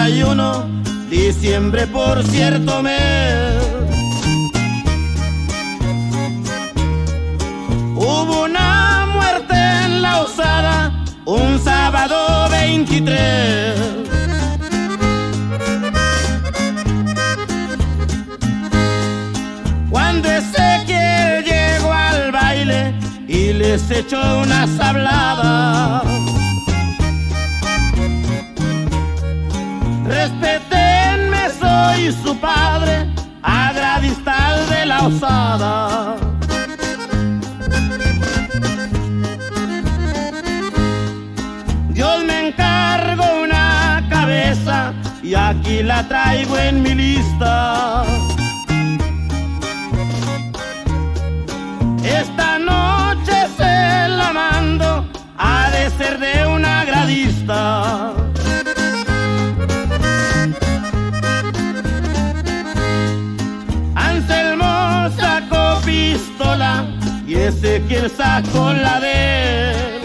31, diciembre por cierto mes. Hubo una muerte en la osada, un sábado 23. Cuando Ezequiel llegó al baile y les echó una sablada. Respétenme, soy su padre, Agradistal de la Osada. Dios me encargó una cabeza y aquí la traigo en mi lista. Esta noche se la mando, ha de ser de un agradista. Anselmo sacó pistola y Ezequiel sacó la de él,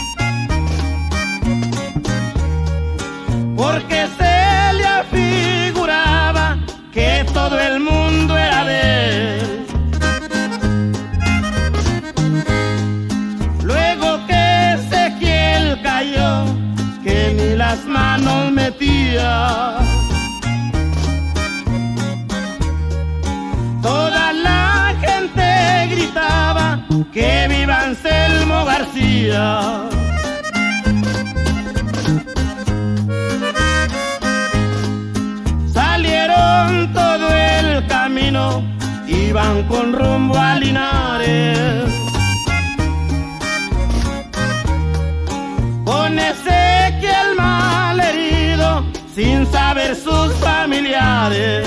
porque se le afiguraba que todo el mundo era de él. Luego que Ezequiel cayó, que ni las manos metía, toda la gente gritaba que viva Anselmo García. Salieron todo el camino, iban con rumbo a Linares. Con Ezequiel malherido, sin saber sus familiares.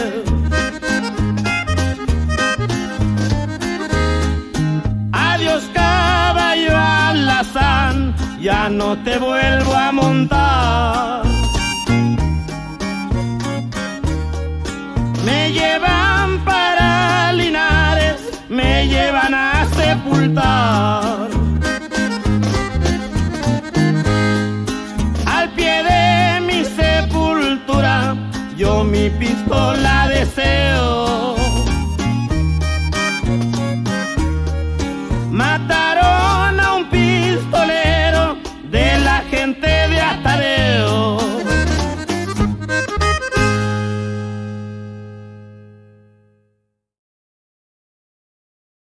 Adiós caballo alazán, ya no te vuelvo a montar. Me llevan para Linares, me llevan a sepultar.